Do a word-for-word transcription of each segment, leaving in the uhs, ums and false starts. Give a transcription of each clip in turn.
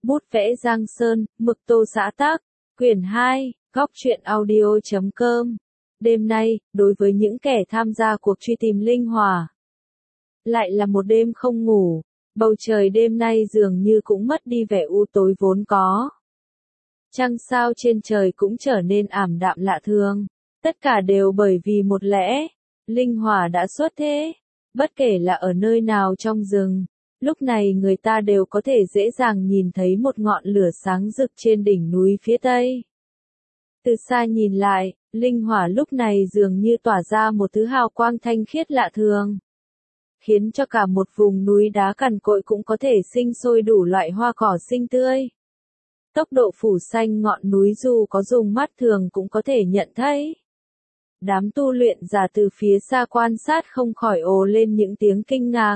Bút vẽ Giang Sơn, mực tô xã tác, quyển hai, góc truyện audio chấm com. Đêm nay, đối với những kẻ tham gia cuộc truy tìm linh hỏa, lại là một đêm không ngủ, bầu trời đêm nay dường như cũng mất đi vẻ u tối vốn có. Trăng sao trên trời cũng trở nên ảm đạm lạ thường, tất cả đều bởi vì một lẽ, linh hỏa đã xuất thế, bất kể là ở nơi nào trong rừng. Lúc này người ta đều có thể dễ dàng nhìn thấy một ngọn lửa sáng rực trên đỉnh núi phía tây. Từ xa nhìn lại, linh hỏa lúc này dường như tỏa ra một thứ hào quang thanh khiết lạ thường, khiến cho cả một vùng núi đá cằn cỗi cũng có thể sinh sôi đủ loại hoa cỏ xinh tươi. Tốc độ phủ xanh ngọn núi dù có dùng mắt thường cũng có thể nhận thấy. Đám tu luyện giả từ phía xa quan sát không khỏi ồ lên những tiếng kinh ngạc.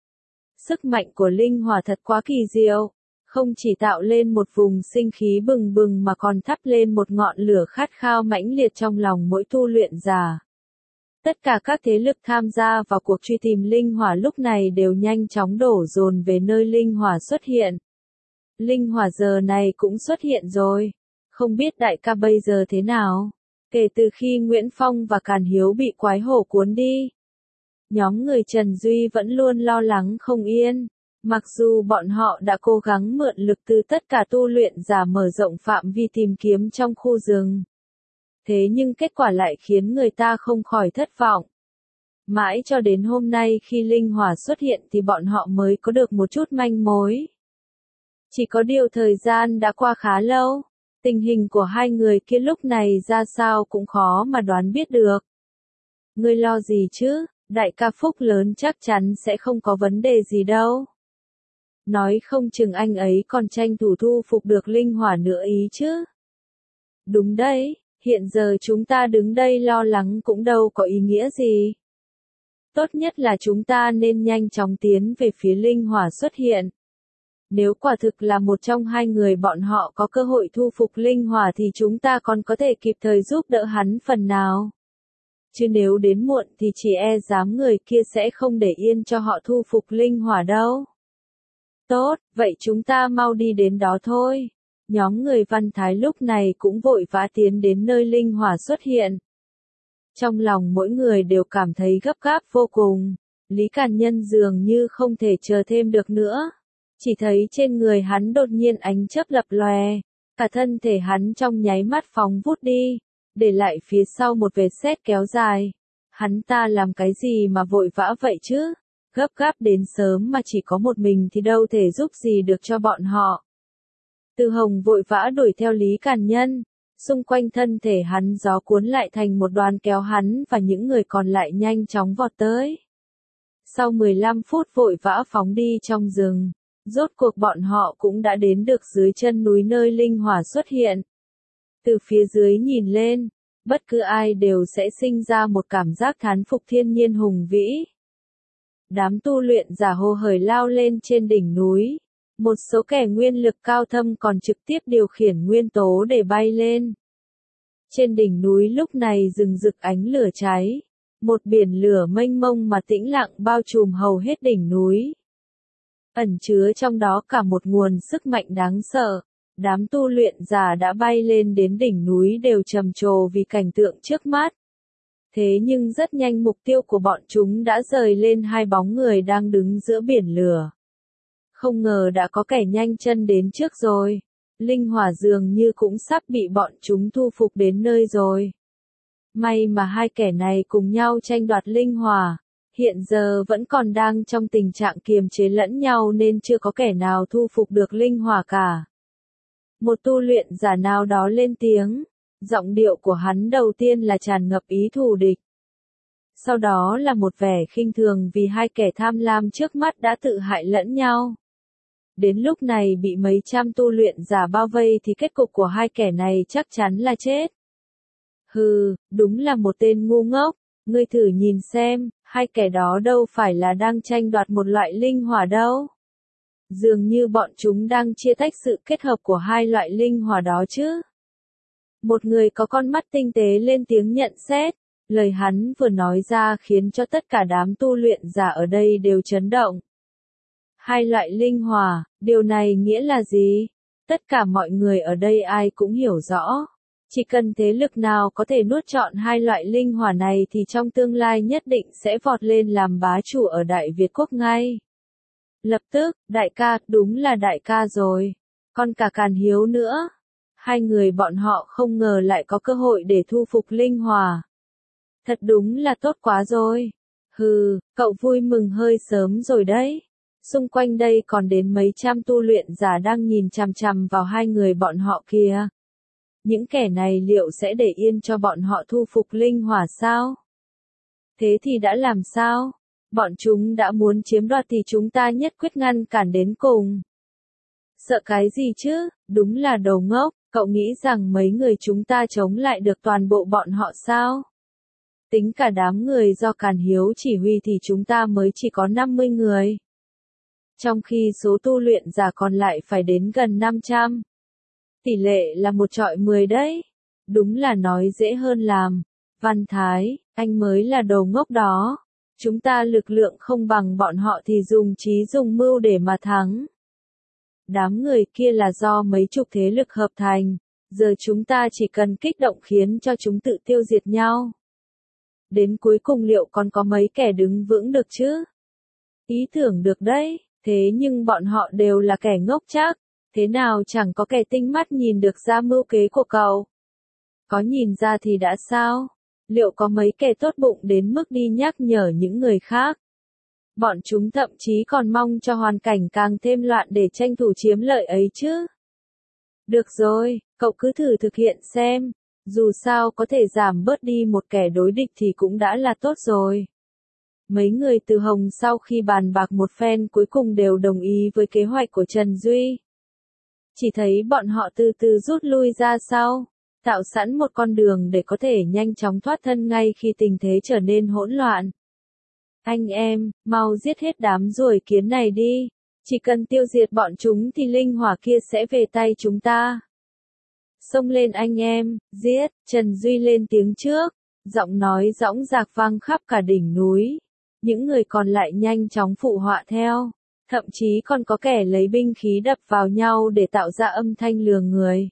Sức mạnh của linh hỏa thật quá kỳ diệu, không chỉ tạo lên một vùng sinh khí bừng bừng mà còn thắp lên một ngọn lửa khát khao mãnh liệt trong lòng mỗi tu luyện giả. Tất cả các thế lực tham gia vào cuộc truy tìm linh hỏa lúc này đều nhanh chóng đổ dồn về nơi linh hỏa xuất hiện. Linh hỏa giờ này cũng xuất hiện rồi, không biết đại ca bây giờ thế nào? Kể từ khi Nguyễn Phong và Càn Hiếu bị quái hổ cuốn đi, nhóm người Trần Duy vẫn luôn lo lắng không yên, mặc dù bọn họ đã cố gắng mượn lực từ tất cả tu luyện giả mở rộng phạm vi tìm kiếm trong khu rừng. Thế nhưng kết quả lại khiến người ta không khỏi thất vọng. Mãi cho đến hôm nay khi linh hỏa xuất hiện thì bọn họ mới có được một chút manh mối. Chỉ có điều thời gian đã qua khá lâu, tình hình của hai người kia lúc này ra sao cũng khó mà đoán biết được. Ngươi lo gì chứ? Đại ca Phúc lớn chắc chắn sẽ không có vấn đề gì đâu. Nói không chừng anh ấy còn tranh thủ thu phục được linh hỏa nữa ý chứ. Đúng đấy, hiện giờ chúng ta đứng đây lo lắng cũng đâu có ý nghĩa gì. Tốt nhất là chúng ta nên nhanh chóng tiến về phía linh hỏa xuất hiện. Nếu quả thực là một trong hai người bọn họ có cơ hội thu phục linh hỏa thì chúng ta còn có thể kịp thời giúp đỡ hắn phần nào. Chứ nếu đến muộn thì chỉ e dám người kia sẽ không để yên cho họ thu phục linh hỏa đâu. Tốt, vậy chúng ta mau đi đến đó thôi. Nhóm người Văn Thái lúc này cũng vội vã tiến đến nơi linh hỏa xuất hiện. Trong lòng mỗi người đều cảm thấy gấp gáp vô cùng. Lý Càn Nhân dường như không thể chờ thêm được nữa. Chỉ thấy trên người hắn đột nhiên ánh chớp lập lòe. Cả thân thể hắn trong nháy mắt phóng vút đi, để lại phía sau một vệt sét kéo dài. Hắn ta làm cái gì mà vội vã vậy chứ? Gấp gáp đến sớm mà chỉ có một mình thì đâu thể giúp gì được cho bọn họ. Từ Hồng vội vã đuổi theo Lý Càn Nhân, xung quanh thân thể hắn gió cuốn lại thành một đoàn kéo hắn và những người còn lại nhanh chóng vọt tới. Sau mười lăm phút vội vã phóng đi trong rừng, rốt cuộc bọn họ cũng đã đến được dưới chân núi nơi linh hỏa xuất hiện. Từ phía dưới nhìn lên, bất cứ ai đều sẽ sinh ra một cảm giác thán phục thiên nhiên hùng vĩ. Đám tu luyện giả hô hởi lao lên trên đỉnh núi. Một số kẻ nguyên lực cao thâm còn trực tiếp điều khiển nguyên tố để bay lên. Trên đỉnh núi lúc này rừng rực ánh lửa cháy. Một biển lửa mênh mông mà tĩnh lặng bao trùm hầu hết đỉnh núi. Ẩn chứa trong đó cả một nguồn sức mạnh đáng sợ. Đám tu luyện giả đã bay lên đến đỉnh núi đều trầm trồ vì cảnh tượng trước mắt. Thế nhưng rất nhanh mục tiêu của bọn chúng đã rời lên hai bóng người đang đứng giữa biển lửa. Không ngờ đã có kẻ nhanh chân đến trước rồi. Linh hỏa dường như cũng sắp bị bọn chúng thu phục đến nơi rồi. May mà hai kẻ này cùng nhau tranh đoạt linh hỏa. Hiện giờ vẫn còn đang trong tình trạng kiềm chế lẫn nhau nên chưa có kẻ nào thu phục được linh hỏa cả. Một tu luyện giả nào đó lên tiếng. Giọng điệu của hắn đầu tiên là tràn ngập ý thù địch. Sau đó là một vẻ khinh thường vì hai kẻ tham lam trước mắt đã tự hại lẫn nhau. Đến lúc này bị mấy trăm tu luyện giả bao vây thì kết cục của hai kẻ này chắc chắn là chết. Hừ, đúng là một tên ngu ngốc, ngươi thử nhìn xem, hai kẻ đó đâu phải là đang tranh đoạt một loại linh hỏa đâu. Dường như bọn chúng đang chia tách sự kết hợp của hai loại linh hỏa đó chứ. Một người có con mắt tinh tế lên tiếng nhận xét, lời hắn vừa nói ra khiến cho tất cả đám tu luyện giả ở đây đều chấn động. Hai loại linh hỏa, điều này nghĩa là gì? Tất cả mọi người ở đây ai cũng hiểu rõ. Chỉ cần thế lực nào có thể nuốt trọn hai loại linh hỏa này thì trong tương lai nhất định sẽ vọt lên làm bá chủ ở Đại Việt Quốc ngay. Lập tức, đại ca, đúng là đại ca rồi. Còn cả Càn Hiếu nữa. Hai người bọn họ không ngờ lại có cơ hội để thu phục linh hỏa. Thật đúng là tốt quá rồi. Hừ, cậu vui mừng hơi sớm rồi đấy. Xung quanh đây còn đến mấy trăm tu luyện giả đang nhìn chằm chằm vào hai người bọn họ kìa. Những kẻ này liệu sẽ để yên cho bọn họ thu phục linh hỏa sao? Thế thì đã làm sao? Bọn chúng đã muốn chiếm đoạt thì chúng ta nhất quyết ngăn cản đến cùng. Sợ cái gì chứ, đúng là đồ ngốc, cậu nghĩ rằng mấy người chúng ta chống lại được toàn bộ bọn họ sao? Tính cả đám người do Càn Hiếu chỉ huy thì chúng ta mới chỉ có năm mươi người. Trong khi số tu luyện giả còn lại phải đến gần năm trăm. Tỷ lệ là một trọi mười đấy. Đúng là nói dễ hơn làm. Văn Thái, anh mới là đồ ngốc đó. Chúng ta lực lượng không bằng bọn họ thì dùng trí dùng mưu để mà thắng. Đám người kia là do mấy chục thế lực hợp thành. Giờ chúng ta chỉ cần kích động khiến cho chúng tự tiêu diệt nhau. Đến cuối cùng liệu còn có mấy kẻ đứng vững được chứ? Ý tưởng được đấy, thế nhưng bọn họ đều là kẻ ngốc chắc. Thế nào chẳng có kẻ tinh mắt nhìn được ra mưu kế của cậu. Có nhìn ra thì đã sao? Liệu có mấy kẻ tốt bụng đến mức đi nhắc nhở những người khác? Bọn chúng thậm chí còn mong cho hoàn cảnh càng thêm loạn để tranh thủ chiếm lợi ấy chứ. Được rồi, cậu cứ thử thực hiện xem. Dù sao có thể giảm bớt đi một kẻ đối địch thì cũng đã là tốt rồi. Mấy người từ Hồng sau khi bàn bạc một phen cuối cùng đều đồng ý với kế hoạch của Trần Duy. Chỉ thấy bọn họ từ từ rút lui ra sau, tạo sẵn một con đường để có thể nhanh chóng thoát thân ngay khi tình thế trở nên hỗn loạn. Anh em, mau giết hết đám ruồi kiến này đi, chỉ cần tiêu diệt bọn chúng thì linh hỏa kia sẽ về tay chúng ta. Xông lên anh em, giết, Trần Duy lên tiếng trước, giọng nói dõng dạc vang khắp cả đỉnh núi. Những người còn lại nhanh chóng phụ họa theo. Thậm chí còn có kẻ lấy binh khí đập vào nhau để tạo ra âm thanh lừa người.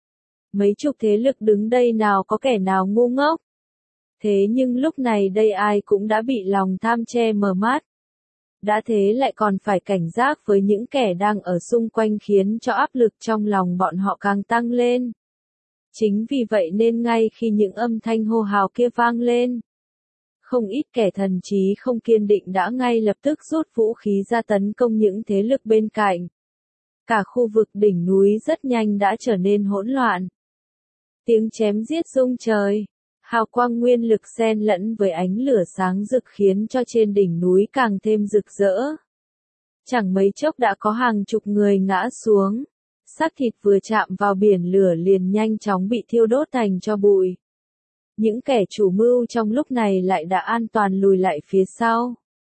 Mấy chục thế lực đứng đây nào có kẻ nào ngu ngốc. Thế nhưng lúc này đây ai cũng đã bị lòng tham che mờ mắt. Đã thế lại còn phải cảnh giác với những kẻ đang ở xung quanh khiến cho áp lực trong lòng bọn họ càng tăng lên. Chính vì vậy nên ngay khi những âm thanh hô hào kia vang lên, không ít kẻ thần trí không kiên định đã ngay lập tức rút vũ khí ra tấn công những thế lực bên cạnh. Cả khu vực đỉnh núi rất nhanh đã trở nên hỗn loạn. Tiếng chém giết rung trời, hào quang nguyên lực xen lẫn với ánh lửa sáng rực khiến cho trên đỉnh núi càng thêm rực rỡ. Chẳng mấy chốc đã có hàng chục người ngã xuống, xác thịt vừa chạm vào biển lửa liền nhanh chóng bị thiêu đốt thành tro bụi. Những kẻ chủ mưu trong lúc này lại đã an toàn lùi lại phía sau.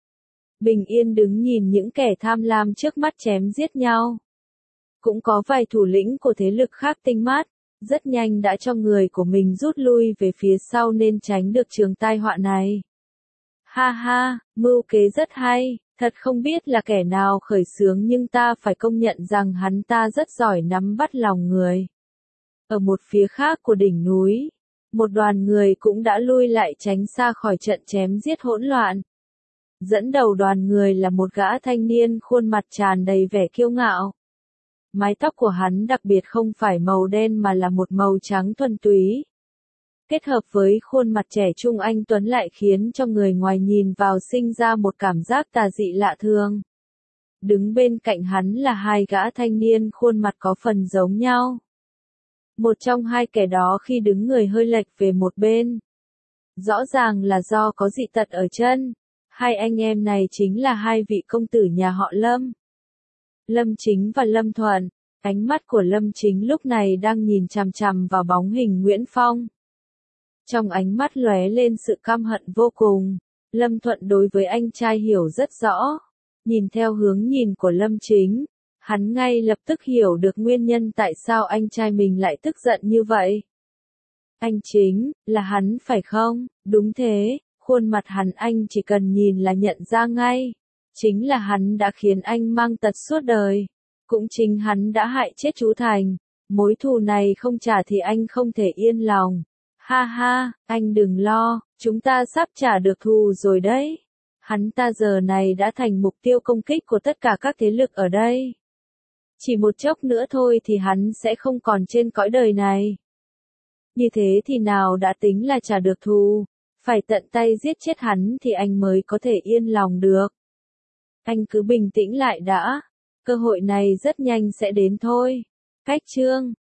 Bình yên đứng nhìn những kẻ tham lam trước mắt chém giết nhau. Cũng có vài thủ lĩnh của thế lực khác tinh mắt, rất nhanh đã cho người của mình rút lui về phía sau nên tránh được trường tai họa này. Ha ha, mưu kế rất hay, thật không biết là kẻ nào khởi xướng nhưng ta phải công nhận rằng hắn ta rất giỏi nắm bắt lòng người. Ở một phía khác của đỉnh núi, một đoàn người cũng đã lui lại tránh xa khỏi trận chém giết hỗn loạn. Dẫn đầu đoàn người là một gã thanh niên khuôn mặt tràn đầy vẻ kiêu ngạo. Mái tóc của hắn đặc biệt không phải màu đen mà là một màu trắng thuần túy. Kết hợp với khuôn mặt trẻ trung anh tuấn lại khiến cho người ngoài nhìn vào sinh ra một cảm giác tà dị lạ thường. Đứng bên cạnh hắn là hai gã thanh niên khuôn mặt có phần giống nhau. Một trong hai kẻ đó khi đứng người hơi lệch về một bên. Rõ ràng là do có dị tật ở chân. Hai anh em này chính là hai vị công tử nhà họ Lâm. Lâm Chính và Lâm Thuận. Ánh mắt của Lâm Chính lúc này đang nhìn chằm chằm vào bóng hình Nguyễn Phong. Trong ánh mắt lóe lên sự căm hận vô cùng. Lâm Thuận đối với anh trai hiểu rất rõ. Nhìn theo hướng nhìn của Lâm Chính, hắn ngay lập tức hiểu được nguyên nhân tại sao anh trai mình lại tức giận như vậy. Anh Chính, là hắn phải không? Đúng thế, khuôn mặt hắn anh chỉ cần nhìn là nhận ra ngay. Chính là hắn đã khiến anh mang tật suốt đời. Cũng chính hắn đã hại chết chú Thành. Mối thù này không trả thì anh không thể yên lòng. Ha ha, anh đừng lo, chúng ta sắp trả được thù rồi đấy. Hắn ta giờ này đã thành mục tiêu công kích của tất cả các thế lực ở đây. Chỉ một chốc nữa thôi thì hắn sẽ không còn trên cõi đời này. Như thế thì nào đã tính là trả được thù, phải tận tay giết chết hắn thì anh mới có thể yên lòng được. Anh cứ bình tĩnh lại đã, cơ hội này rất nhanh sẽ đến thôi. Cách chương